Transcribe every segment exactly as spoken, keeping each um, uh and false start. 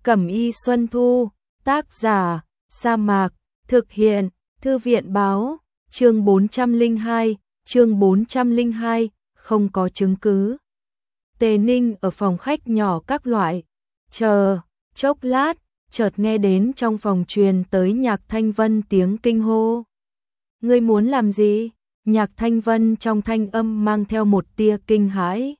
Cẩm y Xuân Thu, tác giả, Sa Mạc, thực hiện, Thư viện báo, chương bốn trăm lẻ hai, chương bốn trăm lẻ hai, không có chứng cứ. Tề Ninh ở phòng khách nhỏ các loại, chờ, chốc lát, chợt nghe đến trong phòng truyền tới Nhạc Thanh Vân tiếng kinh hô. Ngươi muốn làm gì? Nhạc Thanh Vân trong thanh âm mang theo một tia kinh hãi.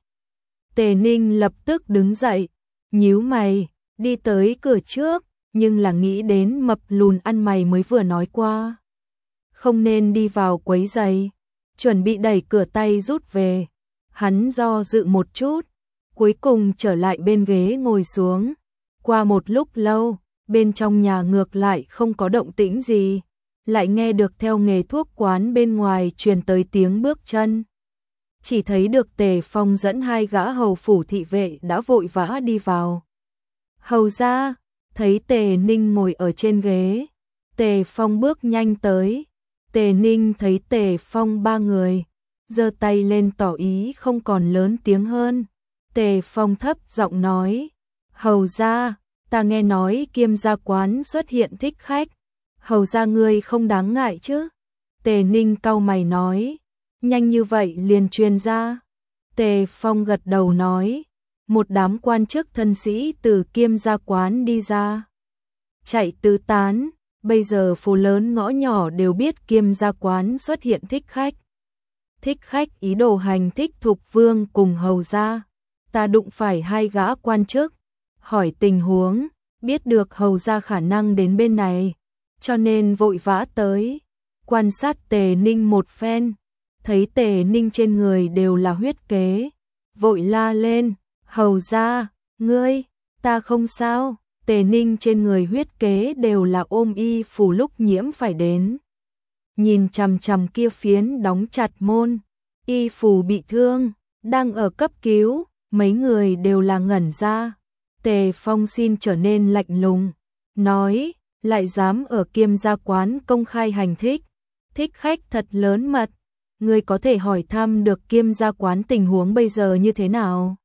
Tề Ninh lập tức đứng dậy, nhíu mày, đi tới cửa trước, nhưng là nghĩ đến mập lùn ăn mày mới vừa nói qua. Không nên đi vào quấy rầy, chuẩn bị đẩy cửa tay rút về. Hắn do dự một chút, cuối cùng trở lại bên ghế ngồi xuống. Qua một lúc lâu, bên trong nhà ngược lại không có động tĩnh gì, lại nghe được theo nghề thuốc quán bên ngoài truyền tới tiếng bước chân. Chỉ thấy được Tề Phong dẫn hai gã hầu phủ thị vệ đã vội vã đi vào. Hầu ra, thấy Tề Ninh ngồi ở trên ghế, Tề Phong bước nhanh tới. Tề Ninh thấy Tề Phong ba người, giơ tay lên tỏ ý không còn lớn tiếng hơn. Tề Phong thấp giọng nói, hầu ra, ta nghe nói Kiêm gia quán xuất hiện thích khách, hầu ra ngươi không đáng ngại chứ? Tề Ninh cau mày nói, nhanh như vậy liền truyền ra. Tề Phong gật đầu nói, một đám quan chức thân sĩ từ Kiêm gia quán đi ra, chạy tứ tán, bây giờ phố lớn ngõ nhỏ đều biết Kiêm gia quán xuất hiện thích khách. Thích khách ý đồ hành thích Thục Vương cùng hầu gia. Ta đụng phải hai gã quan chức, hỏi tình huống, biết được hầu gia khả năng đến bên này, cho nên vội vã tới. Quan sát Tề Ninh một phen, thấy Tề Ninh trên người đều là huyết kế, vội la lên, hầu gia, ngươi, ta không sao. Tề Ninh trên người huyết kế đều là ôm y phủ lúc nhiễm phải đến. Nhìn chằm chằm kia phiến đóng chặt môn, y phủ bị thương, đang ở cấp cứu, mấy người đều là ngẩn ra. Tề Phong xin trở nên lạnh lùng, nói, lại dám ở Kiêm gia quán công khai hành thích, thích khách thật lớn mật, ngươi có thể hỏi thăm được Kiêm gia quán tình huống bây giờ như thế nào?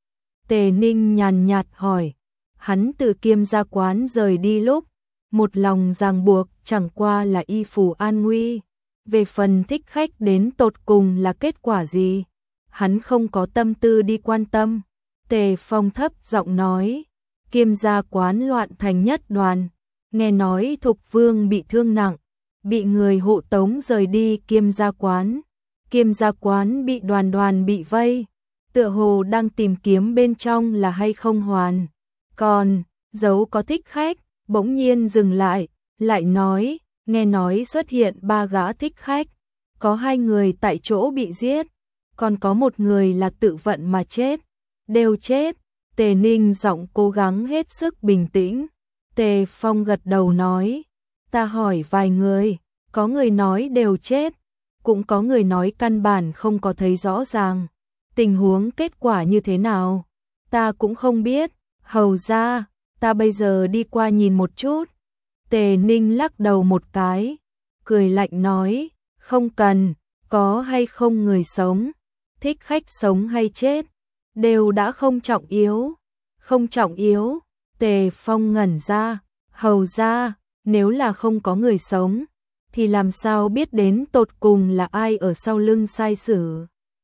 Tề Ninh nhàn nhạt hỏi, hắn từ Kiêm gia quán rời đi lúc, một lòng ràng buộc chẳng qua là y phủ an nguy, về phần thích khách đến tột cùng là kết quả gì, hắn không có tâm tư đi quan tâm. Tề Phong thấp giọng nói, Kiêm gia quán loạn thành nhất đoàn, nghe nói Thục Vương bị thương nặng, bị người hộ tống rời đi Kiêm gia quán. Kiêm gia quán bị đoàn đoàn bị vây, tựa hồ đang tìm kiếm bên trong là hay không hoàn. Còn, dấu có thích khách, bỗng nhiên dừng lại, lại nói, nghe nói xuất hiện ba gã thích khách, có hai người tại chỗ bị giết, còn có một người là tự vận mà chết, đều chết. Tề Ninh giọng cố gắng hết sức bình tĩnh. Tề Phong gật đầu nói, ta hỏi vài người, có người nói đều chết, cũng có người nói căn bản không có thấy rõ ràng. Tình huống kết quả như thế nào, ta cũng không biết, hầu ra, ta bây giờ đi qua nhìn một chút. Tề Ninh lắc đầu một cái, cười lạnh nói, không cần, có hay không người sống, thích khách sống hay chết, đều đã không trọng yếu. Không trọng yếu. Tề Phong ngẩn ra, hầu ra, nếu là không có người sống, thì làm sao biết đến tột cùng là ai ở sau lưng sai sử?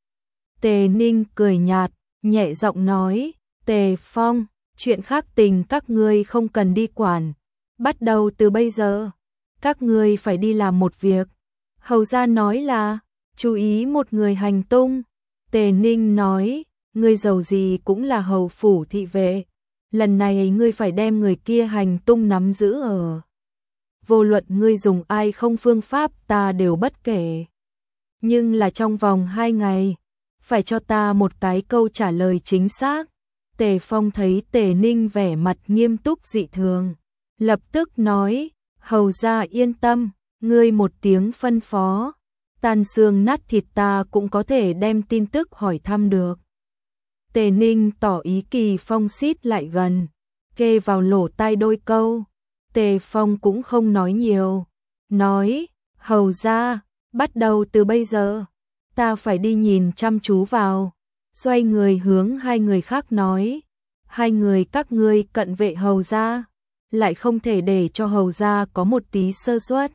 Tề Ninh cười nhạt, nhẹ giọng nói, Tề Phong, chuyện khác tình các ngươi không cần đi quản, bắt đầu từ bây giờ, các ngươi phải đi làm một việc. Hầu ra nói là, chú ý một người hành tung. Tề Ninh nói, ngươi giàu gì cũng là hầu phủ thị vệ, lần này ngươi phải đem người kia hành tung nắm giữ ở. Vô luận ngươi dùng ai không phương pháp ta đều bất kể. Nhưng là trong vòng hai ngày, phải cho ta một cái câu trả lời chính xác. Tề Phong thấy Tề Ninh vẻ mặt nghiêm túc dị thường, lập tức nói, hầu ra yên tâm, ngươi một tiếng phân phó, tan xương nát thịt ta cũng có thể đem tin tức hỏi thăm được. Tề Ninh tỏ ý Kỳ Phong xít lại gần, kê vào lỗ tai đôi câu. Tề Phong cũng không nói nhiều, nói, hầu ra, bắt đầu từ bây giờ, ta phải đi nhìn chăm chú vào. Xoay người hướng hai người khác nói, hai người các ngươi cận vệ hầu gia, lại không thể để cho hầu gia có một tí sơ suất.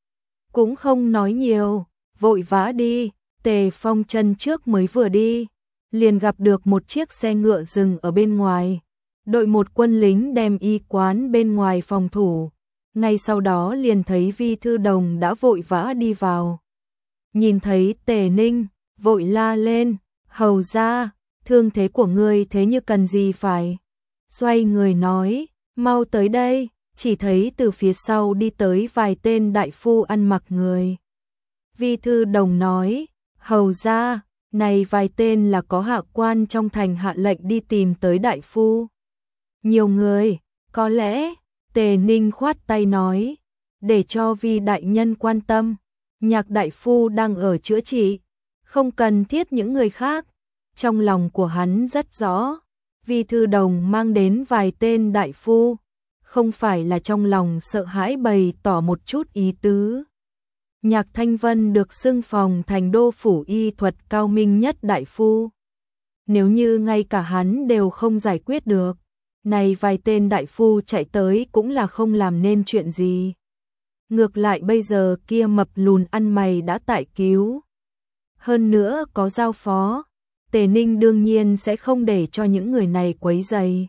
Cũng không nói nhiều, vội vã đi. Tề Phong chân trước mới vừa đi, liền gặp được một chiếc xe ngựa dừng ở bên ngoài. Đội một quân lính đem y quán bên ngoài phòng thủ. Ngay sau đó liền thấy Vi Thư Đồng đã vội vã đi vào. Nhìn thấy Tề Ninh, vội la lên, hầu gia, thương thế của ngươi thế như cần gì phải. Xoay người nói, mau tới đây, chỉ thấy từ phía sau đi tới vài tên đại phu ăn mặc người. Vi Thư Đồng nói, hầu gia, này vài tên là có hạ quan trong thành hạ lệnh đi tìm tới đại phu. Nhiều người, có lẽ, Tề Ninh khoát tay nói, để cho Vi đại nhân quan tâm, Nhạc đại phu đang ở chữa trị, không cần thiết những người khác. Trong lòng của hắn rất rõ, Vi Thư Đồng mang đến vài tên đại phu, không phải là trong lòng sợ hãi bày tỏ một chút ý tứ. Nhạc Thanh Vân được xưng phòng thành đô phủ y thuật cao minh nhất đại phu. Nếu như ngay cả hắn đều không giải quyết được, này vài tên đại phu chạy tới cũng là không làm nên chuyện gì. Ngược lại bây giờ kia mập lùn ăn mày đã tại cứu. Hơn nữa có giao phó, Tề Ninh đương nhiên sẽ không để cho những người này quấy rầy.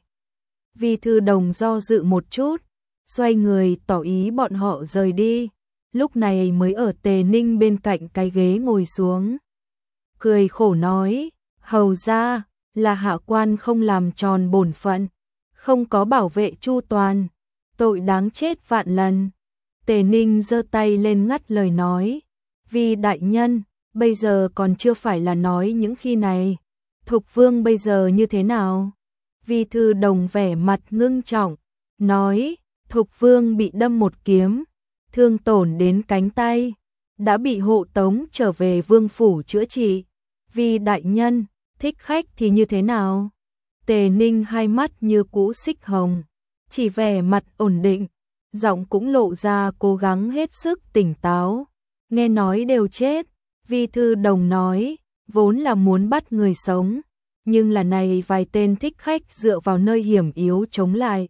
Vi Thư Đồng do dự một chút, xoay người tỏ ý bọn họ rời đi. Lúc này mới ở Tề Ninh bên cạnh cái ghế ngồi xuống. Cười khổ nói, hầu gia, là hạ quan không làm tròn bổn phận, không có bảo vệ chu toàn, tội đáng chết vạn lần. Tề Ninh giơ tay lên ngắt lời nói, Vi đại nhân, bây giờ còn chưa phải là nói những khi này. Thục Vương bây giờ như thế nào? Vi Thư Đồng vẻ mặt ngưng trọng, nói, Thục Vương bị đâm một kiếm, thương tổn đến cánh tay, đã bị hộ tống trở về vương phủ chữa trị. Vi đại nhân, thích khách thì như thế nào? Tề Ninh hai mắt như cũ xích hồng, chỉ vẻ mặt ổn định, giọng cũng lộ ra cố gắng hết sức tỉnh táo. Nghe nói đều chết, Vi Thư Đồng nói, vốn là muốn bắt người sống, nhưng là này vài tên thích khách dựa vào nơi hiểm yếu chống lại.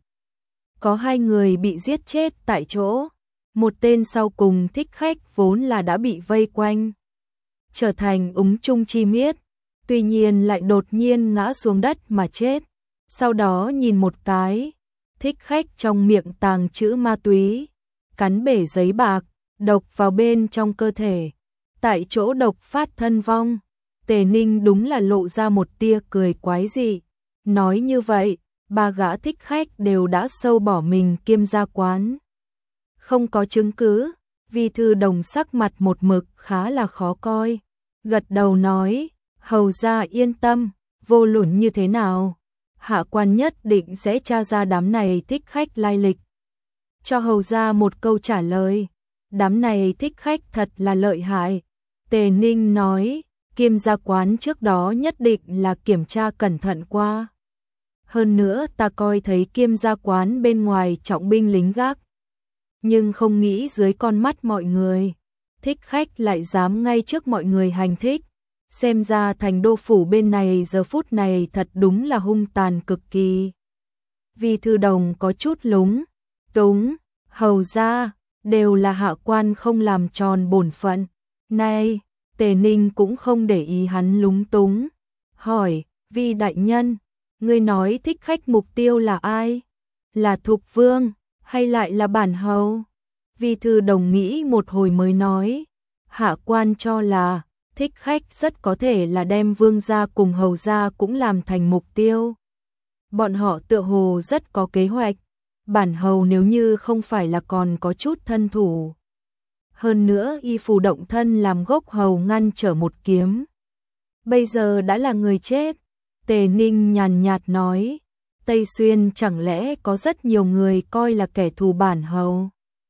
Có hai người bị giết chết tại chỗ, một tên sau cùng thích khách vốn là đã bị vây quanh, trở thành úng chung chi miết, tuy nhiên lại đột nhiên ngã xuống đất mà chết. Sau đó nhìn một cái, thích khách trong miệng tàng trữ ma túy, cắn bể giấy bạc, độc vào bên trong cơ thể, tại chỗ độc phát thân vong. Tề Ninh đúng là lộ ra một tia cười quái dị, nói như vậy, ba gã thích khách đều đã sâu bỏ mình Kiêm gia quán. Không có chứng cứ, Vi Thư Đồng sắc mặt một mực khá là khó coi, gật đầu nói, hầu gia yên tâm, vô luận như thế nào, hạ quan nhất định sẽ tra ra đám này thích khách lai lịch. Cho hầu gia một câu trả lời, đám này thích khách thật là lợi hại. Tề Ninh nói, Kiêm gia quán trước đó nhất định là kiểm tra cẩn thận qua. Hơn nữa ta coi thấy Kiêm gia quán bên ngoài trọng binh lính gác, nhưng không nghĩ dưới con mắt mọi người, thích khách lại dám ngay trước mọi người hành thích. Xem ra thành đô phủ bên này giờ phút này thật đúng là hung tàn cực kỳ. Vi Thư Đồng có chút lúng túng, hầu gia, đều là hạ quan không làm tròn bổn phận. Này, Tề Ninh cũng không để ý hắn lúng túng, hỏi, Vi đại nhân, ngươi nói thích khách mục tiêu là ai? Là Thục Vương, hay lại là bản hầu? Vi Thư Đồng nghĩ một hồi mới nói, hạ quan cho là thích khách rất có thể là đem vương gia cùng hầu gia cũng làm thành mục tiêu. Bọn họ tựa hồ rất có kế hoạch, bản hầu nếu như không phải là còn có chút thân thủ. Hơn nữa y phù động thân làm gốc hầu ngăn trở một kiếm. Bây giờ đã là người chết. Tề Ninh nhàn nhạt nói, Tây Xuyên chẳng lẽ có rất nhiều người coi là kẻ thù bản hầu?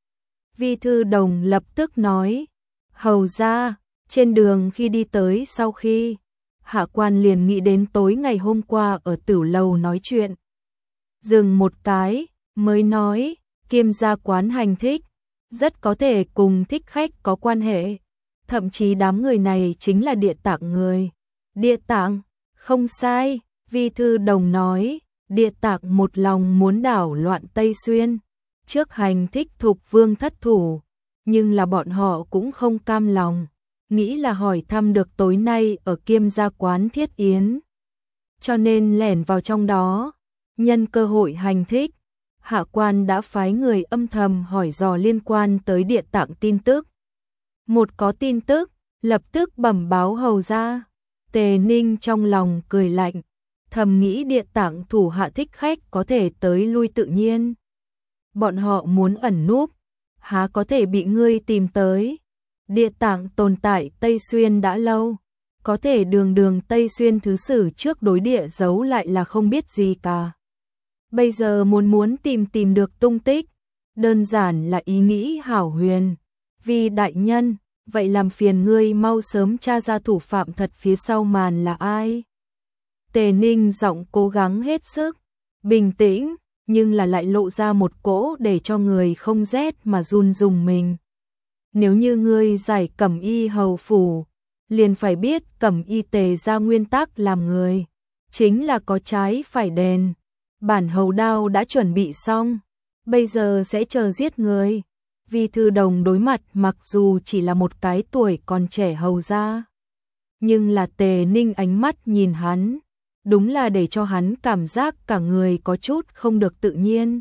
Vi Thư Đồng lập tức nói, hầu gia, trên đường khi đi tới sau khi, hạ quan liền nghĩ đến tối ngày hôm qua ở Tử Lầu nói chuyện. Dừng một cái, mới nói, Kiêm gia quán hành thích, rất có thể cùng thích khách có quan hệ. Thậm chí đám người này chính là Địa Tạng người. Địa Tạng, không sai, Vi Thư Đồng nói, Địa Tạng một lòng muốn đảo loạn Tây Xuyên, trước hành thích Thục Vương thất thủ, nhưng là bọn họ cũng không cam lòng, nghĩ là hỏi thăm được tối nay ở Kiêm gia quán thiết yến, cho nên lẻn vào trong đó, nhân cơ hội hành thích. Hạ quan đã phái người âm thầm hỏi dò liên quan tới Địa Tạng tin tức. Một có tin tức, lập tức bẩm báo hầu ra. Tề Ninh trong lòng cười lạnh, thầm nghĩ Địa Tạng thủ hạ thích khách có thể tới lui tự nhiên. Bọn họ muốn ẩn núp, há có thể bị ngươi tìm tới. Địa Tạng tồn tại Tây Xuyên đã lâu, có thể đường đường Tây Xuyên thứ sử trước đối địa giấu lại là không biết gì cả. Bây giờ muốn muốn tìm tìm được tung tích, đơn giản là ý nghĩ hảo huyền. Vì đại nhân, vậy làm phiền ngươi mau sớm tra ra thủ phạm thật phía sau màn là ai. Tề Ninh giọng cố gắng hết sức, bình tĩnh, nhưng là lại lộ ra một cỗ để cho người không rét mà run rùng mình. Nếu như ngươi giải Cẩm Y hầu phủ, liền phải biết Cẩm Y Tề ra nguyên tắc làm người, chính là có trái phải đền. Bản hầu đao đã chuẩn bị xong, bây giờ sẽ chờ giết người. Vi Thư Đồng đối mặt mặc dù chỉ là một cái tuổi còn trẻ hầu ra, nhưng là Tề Ninh ánh mắt nhìn hắn, đúng là để cho hắn cảm giác cả người có chút không được tự nhiên.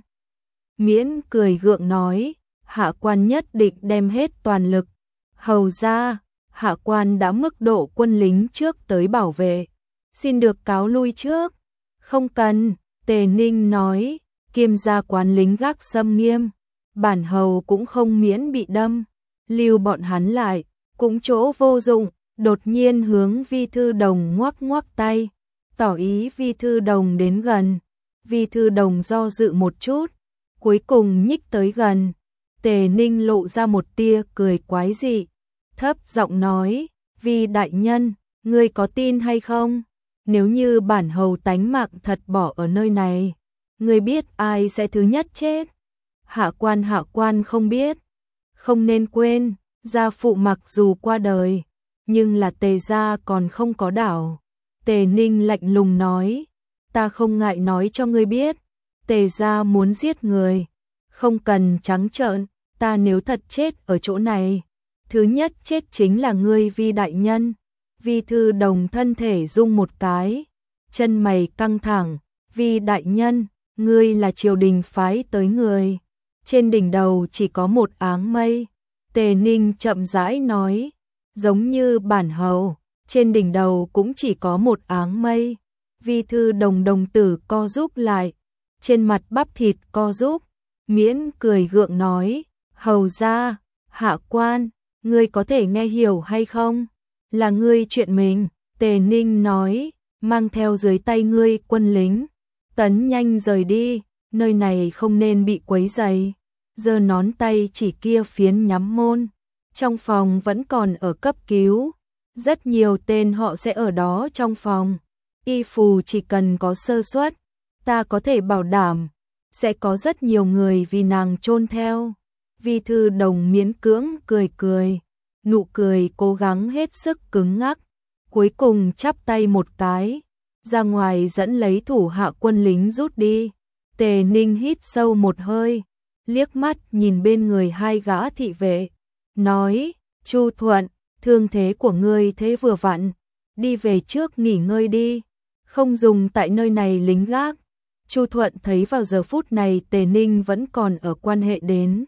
Miễn cười gượng nói, hạ quan nhất định đem hết toàn lực. Hầu ra, hạ quan đã mức độ quân lính trước tới bảo vệ, xin được cáo lui trước. Không cần, Tề Ninh nói, Kiêm gia quán lính gác xâm nghiêm, bản hầu cũng không miễn bị đâm, lưu bọn hắn lại, cũng chỗ vô dụng. Đột nhiên hướng Vi Thư Đồng ngoắc ngoắc tay, tỏ ý Vi Thư Đồng đến gần. Vi Thư Đồng do dự một chút, cuối cùng nhích tới gần. Tề Ninh lộ ra một tia cười quái dị, thấp giọng nói, Vi đại nhân, ngươi có tin hay không? Nếu như bản hầu tánh mạng thật bỏ ở nơi này, ngươi biết ai sẽ thứ nhất chết? Hạ quan hạ quan không biết. Không nên quên, gia phụ mặc dù qua đời, nhưng là Tề gia còn không có đảo. Tề Ninh lạnh lùng nói, ta không ngại nói cho ngươi biết, Tề gia muốn giết người, không cần trắng trợn, ta nếu thật chết ở chỗ này, thứ nhất chết chính là ngươi Vi đại nhân. Vi Thư Đồng thân thể rung một cái, chân mày căng thẳng, Vi đại nhân, ngươi là triều đình phái tới người, trên đỉnh đầu chỉ có một áng mây. Tề Ninh chậm rãi nói, giống như bản hầu, trên đỉnh đầu cũng chỉ có một áng mây. Vi Thư Đồng đồng tử co rúm lại, trên mặt bắp thịt co rúm, miễn cười gượng nói, hầu ra, hạ quan, ngươi có thể nghe hiểu hay không? Là ngươi chuyện mình. Tề Ninh nói, mang theo dưới tay ngươi quân lính, tấn nhanh rời đi, nơi này không nên bị quấy rầy. Giơ nón tay chỉ kia phiến nhắm môn, trong phòng vẫn còn ở cấp cứu, rất nhiều tên họ sẽ ở đó trong phòng. Y phù chỉ cần có sơ suất, ta có thể bảo đảm sẽ có rất nhiều người vì nàng chôn theo. Vi Thư Đồng miễn cưỡng cười cười, nụ cười cố gắng hết sức cứng ngắc, cuối cùng chắp tay một cái, ra ngoài dẫn lấy thủ hạ quân lính rút đi. Tề Ninh hít sâu một hơi, liếc mắt nhìn bên người hai gã thị vệ, nói, Chu Thuận, thương thế của ngươi thế vừa vặn, đi về trước nghỉ ngơi đi, không dùng tại nơi này lính gác. Chu Thuận thấy vào giờ phút này Tề Ninh vẫn còn ở quan hệ đến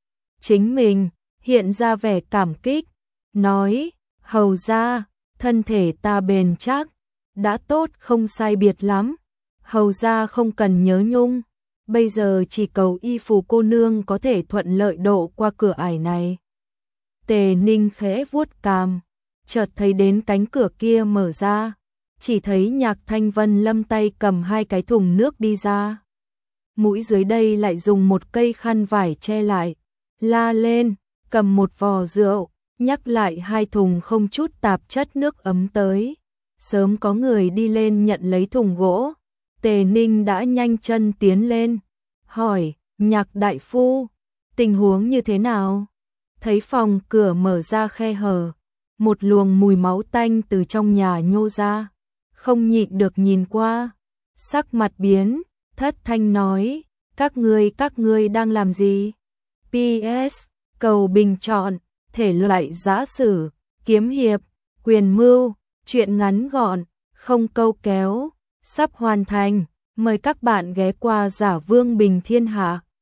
chính mình, hiện ra vẻ cảm kích, nói, hầu ra, thân thể ta bền chắc, đã tốt không sai biệt lắm, hầu ra không cần nhớ nhung, bây giờ chỉ cầu Y phù cô nương có thể thuận lợi độ qua cửa ải này. Tề Ninh khẽ vuốt cằm, chợt thấy đến cánh cửa kia mở ra, chỉ thấy Nhạc Thanh Vân lâm tay cầm hai cái thùng nước đi ra. Mũi dưới đây lại dùng một cây khăn vải che lại, la lên, cầm một vò rượu, nhắc lại hai thùng không chút tạp chất nước ấm tới. Sớm có người đi lên nhận lấy thùng gỗ, Tề Ninh đã nhanh chân tiến lên, hỏi, Nhạc đại phu, tình huống như thế nào? Thấy phòng cửa mở ra khe hở, một luồng mùi máu tanh từ trong nhà nhô ra, không nhịn được nhìn qua, sắc mặt biến, thất thanh nói, các ngươi các ngươi đang làm gì? pê ét cầu bình chọn, thể loại giã sử, kiếm hiệp, quyền mưu, truyện ngắn gọn, không câu kéo, sắp hoàn thành, mời các bạn ghé qua Giả Vương Bình Thiên Hạ.